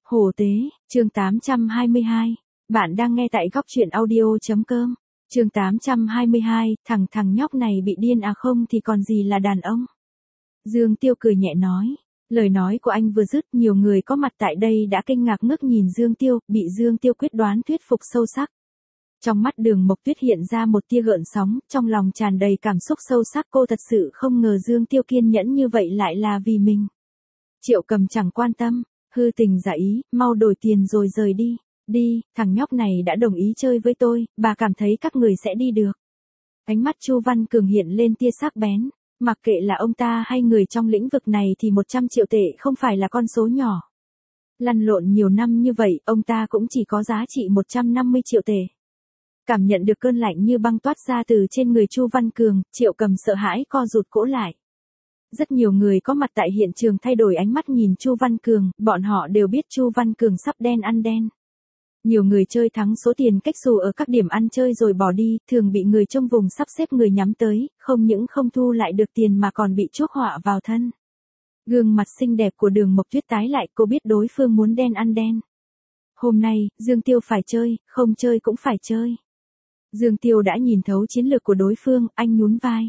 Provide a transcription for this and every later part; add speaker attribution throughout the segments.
Speaker 1: Hổ tế, chương 822. Bạn đang nghe tại góc truyện audio.com. Chương 822, thằng nhóc này bị điên à không thì còn gì là đàn ông. Dương Tiêu cười nhẹ nói. Lời nói của anh vừa dứt, nhiều người có mặt tại đây đã kinh ngạc ngước nhìn Dương Tiêu, bị Dương Tiêu quyết đoán thuyết phục sâu sắc. Trong mắt Đường Mộc Tuyết hiện ra một tia gợn sóng, trong lòng tràn đầy cảm xúc sâu sắc, cô thật sự không ngờ Dương Tiêu kiên nhẫn như vậy lại là vì mình. Triệu Cầm chẳng quan tâm, hư tình giả ý, mau đổi tiền rồi rời đi. Đi, thằng nhóc này đã đồng ý chơi với tôi, bà cảm thấy các người sẽ đi được. Ánh mắt Chu Văn Cường hiện lên tia sắc bén, mặc kệ là ông ta hay người trong lĩnh vực này thì 100 triệu tệ không phải là con số nhỏ. Lăn lộn nhiều năm như vậy, ông ta cũng chỉ có giá trị 150 triệu tệ. Cảm nhận được cơn lạnh như băng toát ra từ trên người Chu Văn Cường, Triệu Cầm sợ hãi co rụt cổ lại. Rất nhiều người có mặt tại hiện trường thay đổi ánh mắt nhìn Chu Văn Cường, bọn họ đều biết Chu Văn Cường sắp đen ăn đen. Nhiều người chơi thắng số tiền cách xù ở các điểm ăn chơi rồi bỏ đi, thường bị người trong vùng sắp xếp người nhắm tới, không những không thu lại được tiền mà còn bị chuốc họa vào thân. Gương mặt xinh đẹp của Đường Mộc Tuyết tái lại, cô biết đối phương muốn đen ăn đen. Hôm nay, Dương Tiêu phải chơi, không chơi cũng phải chơi. Dương Tiêu đã nhìn thấu chiến lược của đối phương, anh nhún vai.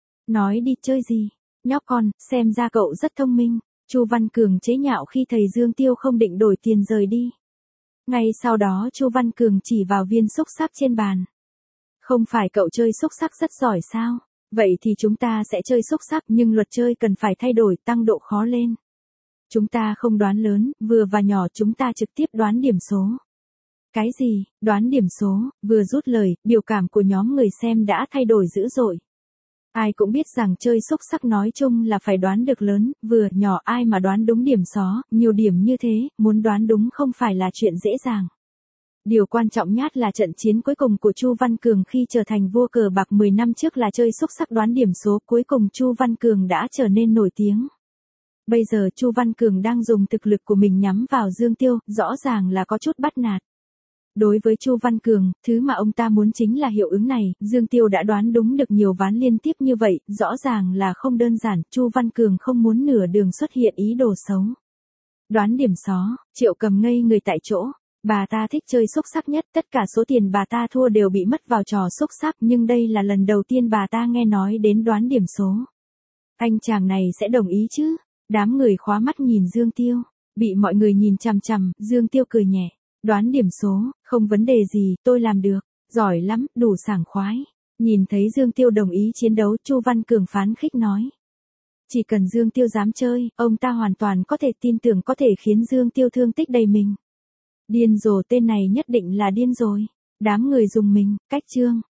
Speaker 1: Nói đi, chơi gì? Nhóc con, xem ra cậu rất thông minh. Chu Văn Cường chế nhạo khi thầy Dương Tiêu không định đổi tiền rời đi. Ngay sau đó Chu Văn Cường chỉ vào viên xúc xắc trên bàn. Không phải cậu chơi xúc xắc rất giỏi sao? Vậy thì chúng ta sẽ chơi xúc xắc, nhưng luật chơi cần phải thay đổi, tăng độ khó lên. Chúng ta không đoán lớn, vừa và nhỏ, chúng ta trực tiếp đoán điểm số. Cái gì? Đoán điểm số? Vừa dứt lời, biểu cảm của nhóm người xem đã thay đổi dữ dội. Ai cũng biết rằng chơi xúc xắc nói chung là phải đoán được lớn, vừa, nhỏ, ai mà đoán đúng điểm số, nhiều điểm như thế, muốn đoán đúng không phải là chuyện dễ dàng. Điều quan trọng nhất là trận chiến cuối cùng của Chu Văn Cường khi trở thành vua cờ bạc 10 năm trước là chơi xúc xắc đoán điểm số, cuối cùng Chu Văn Cường đã trở nên nổi tiếng. Bây giờ Chu Văn Cường đang dùng thực lực của mình nhắm vào Dương Tiêu, rõ ràng là có chút bắt nạt. Đối với Chu Văn Cường, thứ mà ông ta muốn chính là hiệu ứng này, Dương Tiêu đã đoán đúng được nhiều ván liên tiếp như vậy, rõ ràng là không đơn giản, Chu Văn Cường không muốn nửa đường xuất hiện ý đồ xấu. Đoán điểm số, Triệu Cầm ngây người tại chỗ, bà ta thích chơi xúc xắc nhất, tất cả số tiền bà ta thua đều bị mất vào trò xúc xắc, nhưng đây là lần đầu tiên bà ta nghe nói đến đoán điểm số. Anh chàng này sẽ đồng ý chứ? Đám người khóa mắt nhìn Dương Tiêu, bị mọi người nhìn chằm chằm, Dương Tiêu cười nhẹ. Đoán điểm số, không vấn đề gì, tôi làm được, giỏi lắm, đủ sảng khoái. Nhìn thấy Dương Tiêu đồng ý chiến đấu, Chu Văn Cường phán khích nói. Chỉ cần Dương Tiêu dám chơi, ông ta hoàn toàn có thể tin tưởng có thể khiến Dương Tiêu thương tích đầy mình. Điên rồ, tên này nhất định là điên rồi. Đám người dùng mình, cách chương.